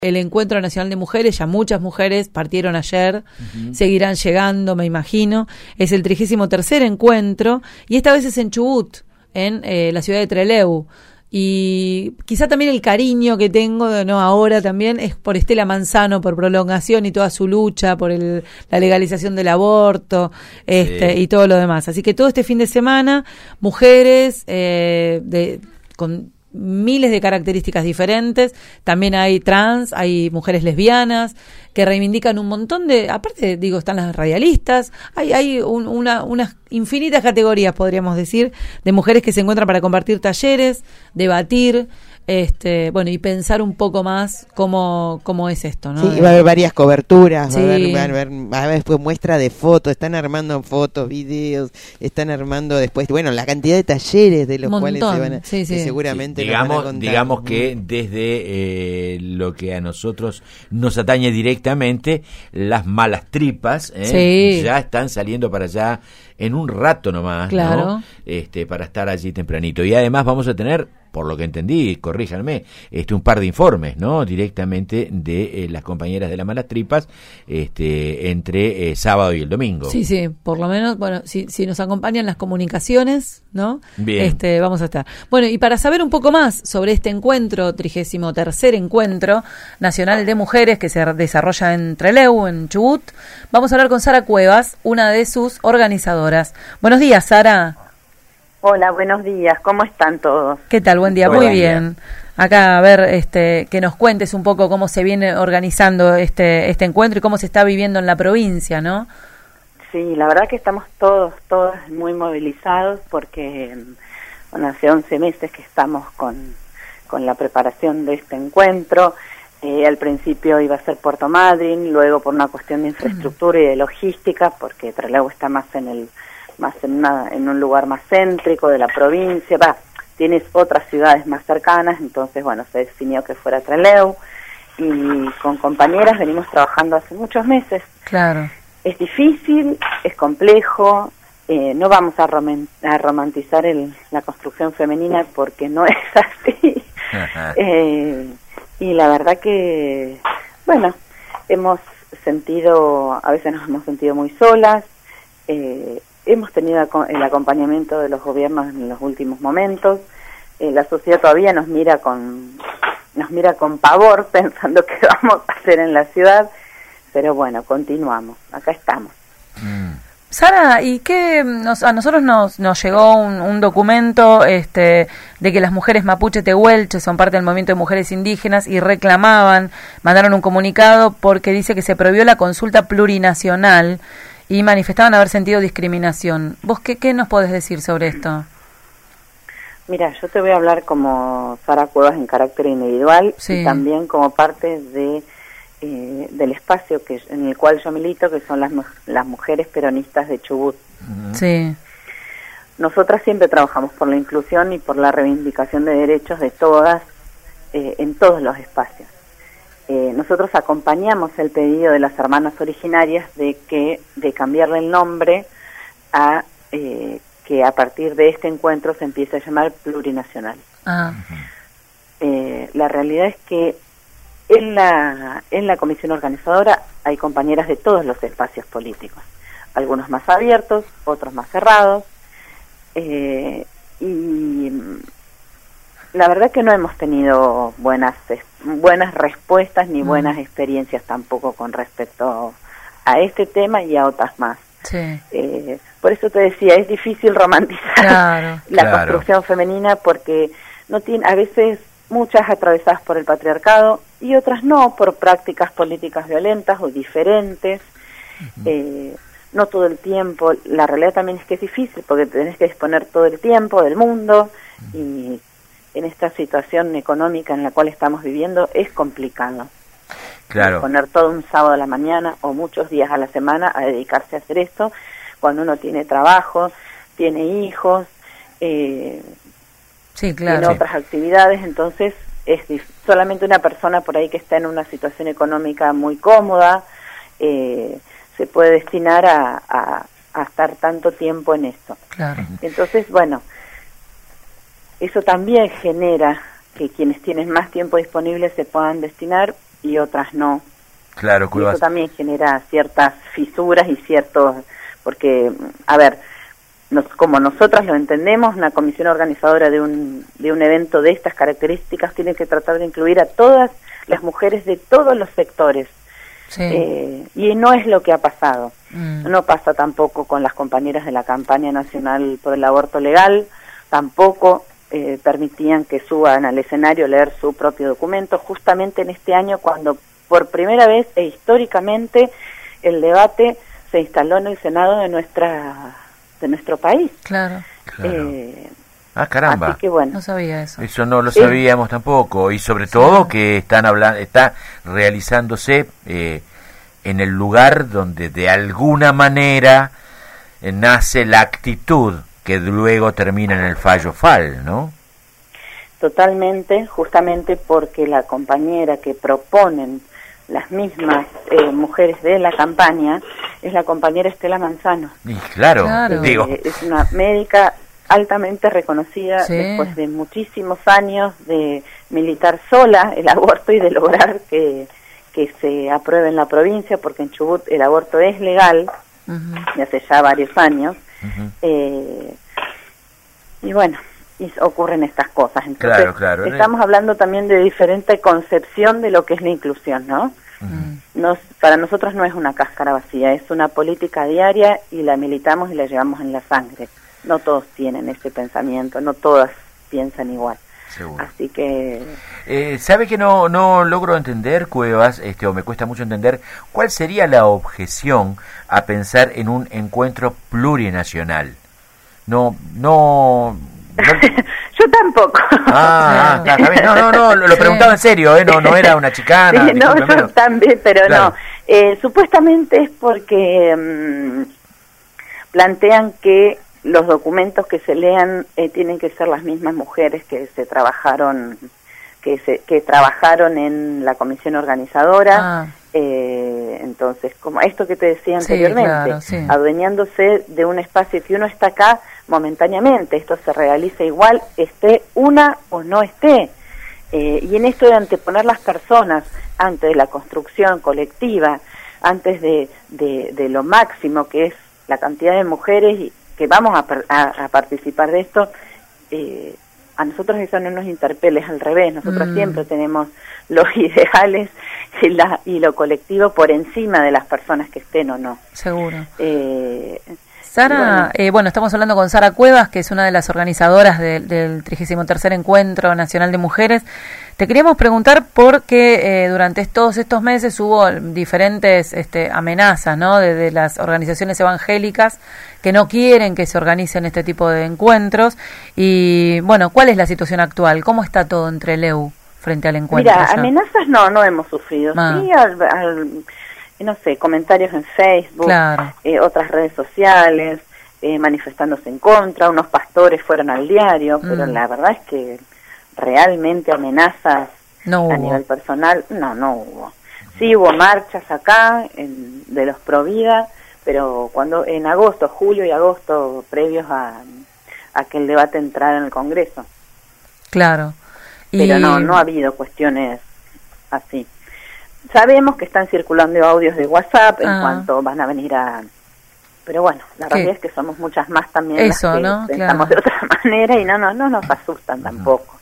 El Encuentro Nacional de Mujeres, ya muchas mujeres partieron ayer, seguirán llegando, me imagino. Es el 33º encuentro y esta vez es en Chubut, en la ciudad de Trelew. Y quizá también el cariño que tengo, no ahora también, es por Estela Manzano, por Prolongación y toda su lucha, por la legalización del aborto, y todo lo demás. Así que todo este fin de semana, mujeres con miles de características diferentes, también hay trans, hay mujeres lesbianas que reivindican un montón de, aparte digo, están las radialistas, hay unas infinitas categorías, podríamos decir, de mujeres que se encuentran para compartir talleres, debatir, bueno, y pensar un poco más cómo es esto, ¿no? Sí, va a haber varias coberturas, sí. va a haber después muestra de fotos, están armando fotos, videos, están armando después, bueno, la cantidad de talleres de los cuales se van a, sí. seguramente digamos, nos van a contar. digamos que desde lo que a nosotros nos atañe directamente, las malas tripas ya están saliendo para allá en un rato nomás, claro, ¿no? Para estar allí tempranito. Y además vamos a tener, por lo que entendí, corríjanme, un par de informes, ¿no? Directamente de las compañeras de las malas tripas, entre sábado y el domingo. Sí, por lo menos, bueno, si nos acompañan las comunicaciones, ¿no? Bien. Vamos a estar. Bueno, y para saber un poco más sobre este encuentro, 33º Encuentro Nacional de Mujeres que se desarrolla en Trelew, en Chubut, vamos a hablar con Sara Cuevas, una de sus organizadoras. Buenos días, Sara. Hola, buenos días, ¿cómo están todos? ¿Qué tal? Buen día, muy bien. Acá, a ver, que nos cuentes un poco cómo se viene organizando este encuentro y cómo se está viviendo en la provincia, ¿no? Sí, la verdad que estamos todos muy movilizados porque, bueno, hace 11 meses que estamos con la preparación de este encuentro. Al principio iba a ser Puerto Madryn, luego por una cuestión de infraestructura y de logística, porque Trelew está más en un lugar más céntrico de la provincia, tienes otras ciudades más cercanas, entonces bueno, se definió que fuera Trelew y con compañeras venimos trabajando hace muchos meses. Claro. Es difícil, es complejo, no vamos a romantizar la construcción femenina porque no es así. Y la verdad que, bueno, a veces nos hemos sentido muy solas, hemos tenido el acompañamiento de los gobiernos en los últimos momentos. La sociedad todavía nos mira con pavor pensando qué vamos a hacer en la ciudad, pero bueno, continuamos, acá estamos. Sara, ¿y qué a nosotros nos llegó un documento de que las mujeres mapuche tehuelche son parte del movimiento de mujeres indígenas y mandaron un comunicado porque dice que se prohibió la consulta plurinacional y manifestaban haber sentido discriminación? ¿Vos qué nos podés decir sobre esto? Mira, yo te voy a hablar como Sara Cuevas en carácter individual y también como parte del espacio en el cual yo milito, que son las mujeres peronistas de Chubut. Sí. Nosotras siempre trabajamos por la inclusión y por la reivindicación de derechos de todas, en todos los espacios. Nosotros acompañamos el pedido de las hermanas originarias de cambiarle el nombre a que a partir de este encuentro se empiece a llamar plurinacional. La realidad es que en la comisión organizadora hay compañeras de todos los espacios políticos, algunos más abiertos, otros más cerrados, y la verdad que no hemos tenido buenas respuestas ni buenas experiencias tampoco con respecto a este tema y a otras más. Sí. Por eso te decía, es difícil romantizar la construcción femenina porque a veces muchas atravesadas por el patriarcado y otras no, por prácticas políticas violentas o diferentes. No todo el tiempo, la realidad también es que es difícil porque tenés que disponer todo el tiempo del mundo y en esta situación económica en la cual estamos viviendo es complicado. Claro. Poner todo un sábado a la mañana o muchos días a la semana a dedicarse a hacer esto cuando uno tiene trabajo, tiene hijos, tiene otras actividades, entonces es solamente una persona por ahí que está en una situación económica muy cómoda se puede destinar a estar tanto tiempo en esto. Claro. Entonces, bueno, eso también genera que quienes tienen más tiempo disponible se puedan destinar y otras no. Claro, Y Cuevas. eso también genera ciertas fisuras y ciertos, porque, a ver, como nosotras lo entendemos, una comisión organizadora de un evento de estas características tiene que tratar de incluir a todas las mujeres de todos los sectores. Sí. Y no es lo que ha pasado. No pasa tampoco con las compañeras de la campaña nacional por el aborto legal, tampoco permitían que suban al escenario a leer su propio documento, justamente en este año cuando por primera vez e históricamente el debate se instaló en el Senado de nuestro país. Claro. Caramba. Así que bueno. No sabía eso. Eso no lo sabíamos tampoco, y sobre todo que está realizándose en el lugar donde de alguna manera nace la actitud que luego termina en el fallo FAL, ¿no? Totalmente, justamente porque la compañera que proponen las mismas mujeres de la campaña es la compañera Estela Manzano. Y claro. Digo. Es una médica altamente reconocida después de muchísimos años de militar sola el aborto y de lograr que se apruebe en la provincia, porque en Chubut el aborto es legal, de hace ya varios años, y bueno, y ocurren estas cosas. Entonces, claro. Estamos hablando también de diferente concepción de lo que es la inclusión, ¿no? Para nosotros no es una cáscara vacía, es una política diaria y la militamos y la llevamos en la sangre. No todos tienen ese pensamiento, no todas piensan igual. Seguro. Así que... ¿Sabe que no logro entender, Cuevas, o me cuesta mucho entender, cuál sería la objeción a pensar en un encuentro plurinacional? No... Yo tampoco. Está bien. No, lo preguntaba en serio, no era una chicana. Sí, no, yo también, pero claro. No. Supuestamente es porque plantean que los documentos que se lean tienen que ser las mismas mujeres que trabajaron en la comisión organizadora. Entonces, como esto que te decía anteriormente, adueñándose de un espacio que uno está acá momentáneamente, esto se realiza igual, esté una o no esté. Y en esto de anteponer las personas antes de la construcción colectiva, antes de lo máximo que es la cantidad de mujeres que vamos a participar de esto, a nosotros eso no nos interpela, es al revés. Nosotros siempre tenemos los ideales y lo colectivo por encima de las personas que estén o no. Seguro. Sara, bueno, estamos hablando con Sara Cuevas, que es una de las organizadoras del 33º Encuentro Nacional de Mujeres. Te queríamos preguntar porque durante todos estos meses hubo diferentes amenazas, ¿no? de las organizaciones evangélicas que no quieren que se organicen este tipo de encuentros. Y bueno, ¿cuál es la situación actual? ¿Cómo está todo en Trelew frente al encuentro? Mira, amenazas no hemos sufrido. Sí, no sé, comentarios en Facebook, otras redes sociales, manifestándose en contra, unos pastores fueron al diario, pero la verdad es que realmente amenazas a nivel personal, no hubo. Sí hubo marchas acá de los Provida, pero cuando en julio y agosto, previos a que el debate entrara en el Congreso. Claro. Pero no ha habido cuestiones así. Sabemos que están circulando audios de WhatsApp en cuanto van a venir Pero bueno, la realidad es que somos muchas más también eso, las que pensamos de otra manera y no nos asustan tampoco.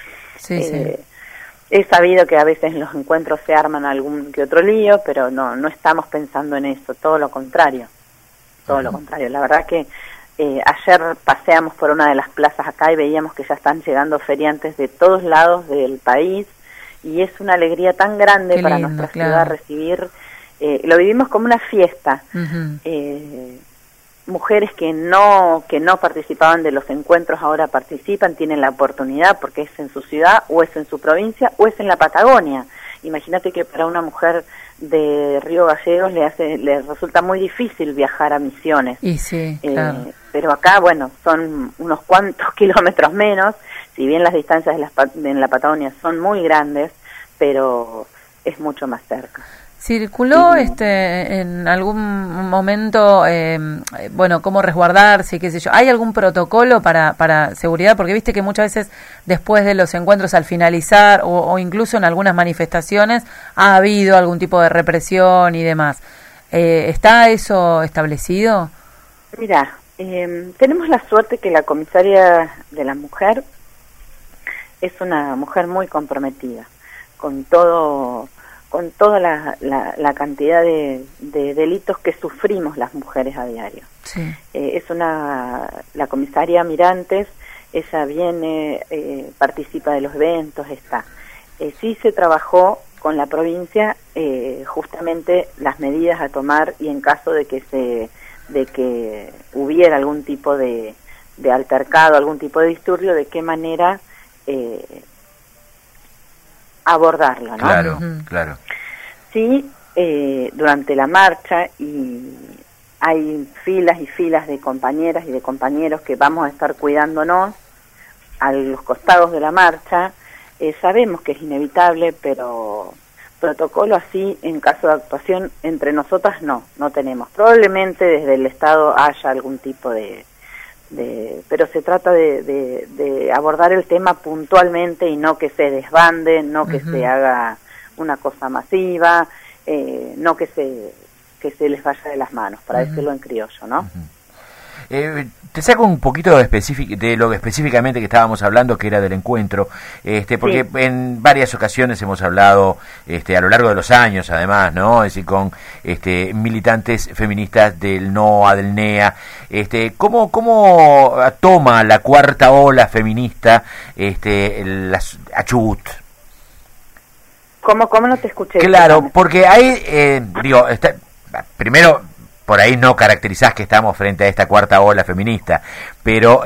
He sabido que a veces en los encuentros se arman algún que otro lío, pero no estamos pensando en eso, todo lo contrario. Lo contrario. La verdad que ayer paseamos por una de las plazas acá y veíamos que ya están llegando feriantes de todos lados del país, y es una alegría tan grande para nuestra ciudad recibir, lo vivimos como una fiesta. Mujeres que no participaban de los encuentros ahora participan, tienen la oportunidad porque es en su ciudad o es en su provincia o es en la Patagonia. Imagínate que para una mujer de Río Gallegos le resulta muy difícil viajar a Misiones. Y sí, claro. Pero acá, bueno, son unos cuantos kilómetros menos, si bien las distancias en la Patagonia son muy grandes, pero es mucho más cerca. Circuló en algún momento, bueno, cómo resguardarse, qué sé yo. ¿Hay algún protocolo para seguridad? Porque viste que muchas veces después de los encuentros al finalizar o incluso en algunas manifestaciones ha habido algún tipo de represión y demás. ¿Está eso establecido? Mira, tenemos la suerte que la comisaria de la mujer es una mujer muy comprometida con toda la cantidad de delitos que sufrimos las mujeres a diario. Sí. La comisaria Mirantes, ella viene, participa de los eventos, está. Sí se trabajó con la provincia justamente las medidas a tomar y en caso de que hubiera algún tipo de altercado, algún tipo de disturbio, de qué manera abordarlo, ¿no? Claro, claro. Sí, durante la marcha y hay filas y filas de compañeras y de compañeros que vamos a estar cuidándonos a los costados de la marcha. Sabemos que es inevitable, pero protocolo así en caso de actuación entre nosotras no tenemos. Probablemente desde el Estado haya algún tipo pero se trata de abordar el tema puntualmente y no que se desbande, no que se haga una cosa masiva, no que se les vaya de las manos, para decirlo en criollo, ¿no? Te saco un poquito de lo que específicamente que estábamos hablando, que era del encuentro, porque sí, en varias ocasiones hemos hablado a lo largo de los años, además, ¿no? Es decir, con militantes feministas del NOA, del NEA, ¿cómo toma la cuarta ola feminista a Chubut? ¿Cómo no te escuché? Claro, porque hay, primero, por ahí no caracterizás que estamos frente a esta cuarta ola feminista, pero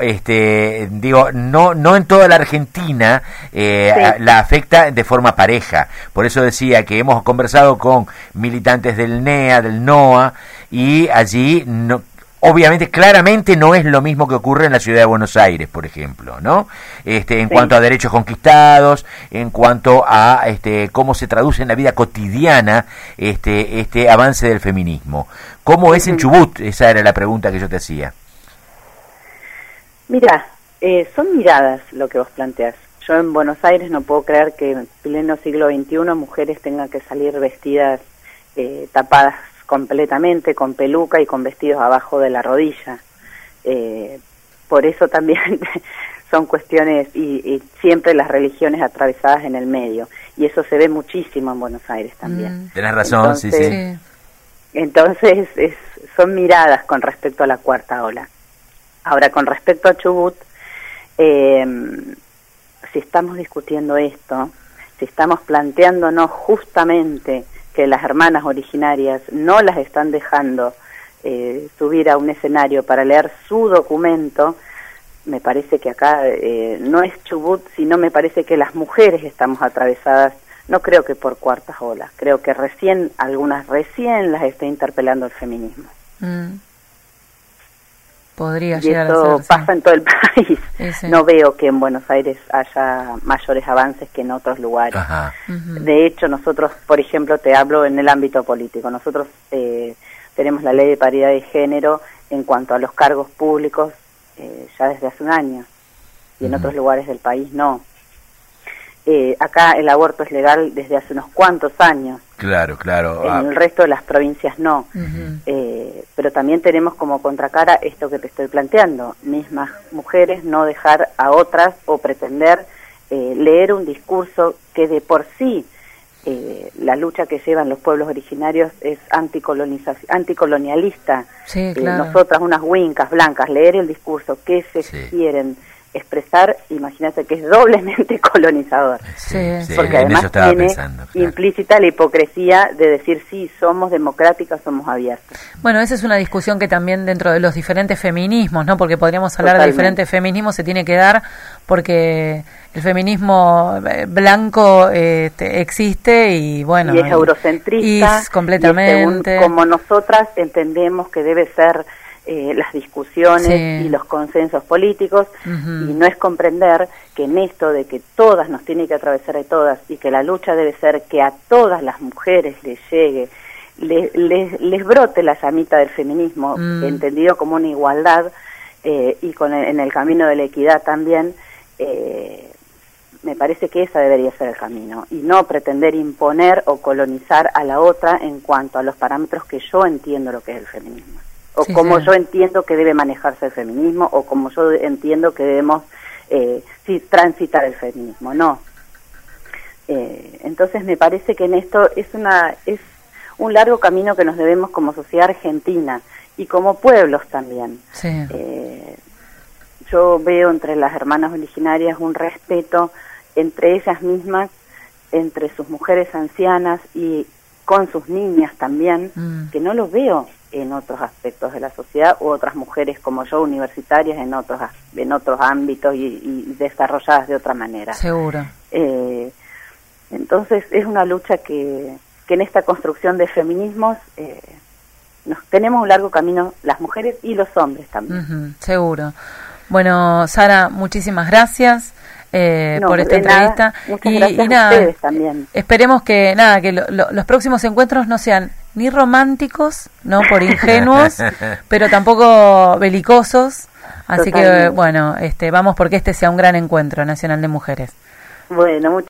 no en toda la Argentina la afecta de forma pareja. Por eso decía que hemos conversado con militantes del NEA, del NOA, y allí obviamente, claramente no es lo mismo que ocurre en la ciudad de Buenos Aires, por ejemplo, ¿no? En cuanto a derechos conquistados, en cuanto a cómo se traduce en la vida cotidiana este avance del feminismo. ¿Cómo es en Chubut? Esa era la pregunta que yo te hacía. Mira, son miradas lo que vos planteás. Yo en Buenos Aires no puedo creer que en pleno siglo XXI mujeres tengan que salir vestidas tapadas completamente, con peluca y con vestidos abajo de la rodilla. Por eso también son cuestiones y siempre las religiones atravesadas en el medio, y eso se ve muchísimo en Buenos Aires también. Tenés razón. Entonces, sí. Entonces son miradas con respecto a la cuarta ola. Ahora, con respecto a Chubut, si estamos discutiendo esto, si estamos planteándonos justamente que las hermanas originarias no las están dejando subir a un escenario para leer su documento, me parece que acá no es Chubut, sino me parece que las mujeres estamos atravesadas, no creo que por cuartas olas, creo que algunas recién las está interpelando el feminismo. Podría y llegar eso a ser, pasa en todo el país. Sí. No veo que en Buenos Aires haya mayores avances que en otros lugares. Ajá. De hecho, nosotros, por ejemplo, te hablo en el ámbito político, nosotros tenemos la ley de paridad de género en cuanto a los cargos públicos ya desde hace un año, y en otros lugares del país no. Acá el aborto es legal desde hace unos cuantos años. Claro. En el resto de las provincias no. Pero también tenemos como contracara esto que te estoy planteando. Mismas mujeres no dejar a otras o pretender leer un discurso que de por sí la lucha que llevan los pueblos originarios es anticolonialista. Sí, claro. Nosotras, unas huincas blancas, leer el discurso que se quieren expresar, imagínate que es doblemente colonizador. Porque además tiene implícita la hipocresía de decir sí, somos democráticas, somos abiertas. Bueno, esa es una discusión que también dentro de los diferentes feminismos, ¿no? Porque podríamos hablar de diferentes feminismos, se tiene que dar porque el feminismo blanco existe y bueno, y es eurocentrista, completamente, y como nosotras entendemos que debe ser las discusiones y los consensos políticos, y no es comprender que en esto de que todas nos tiene que atravesar de todas y que la lucha debe ser que a todas las mujeres les llegue, les brote la llamita del feminismo, entendido como una igualdad, y en el camino de la equidad también, me parece que esa debería ser el camino, y no pretender imponer o colonizar a la otra en cuanto a los parámetros que yo entiendo lo que es el feminismo, o como yo entiendo que debe manejarse el feminismo, o como yo entiendo que debemos transitar el feminismo, no. Entonces me parece que en esto es un largo camino que nos debemos como sociedad argentina, y como pueblos también. Yo veo entre las hermanas originarias un respeto entre ellas mismas, entre sus mujeres ancianas y con sus niñas también, que no lo veo en otros aspectos de la sociedad, u otras mujeres como yo, universitarias, en otros ámbitos y desarrolladas de otra manera. Seguro. Entonces es una lucha que en esta construcción de feminismos tenemos un largo camino, las mujeres y los hombres también. Seguro. Bueno, Sara, muchísimas gracias por esta entrevista. Muchas gracias a ustedes también. Esperemos que los próximos encuentros no sean ni románticos, no por ingenuos, pero tampoco belicosos. Así que bueno, vamos porque este sea un gran encuentro nacional de mujeres. Bueno,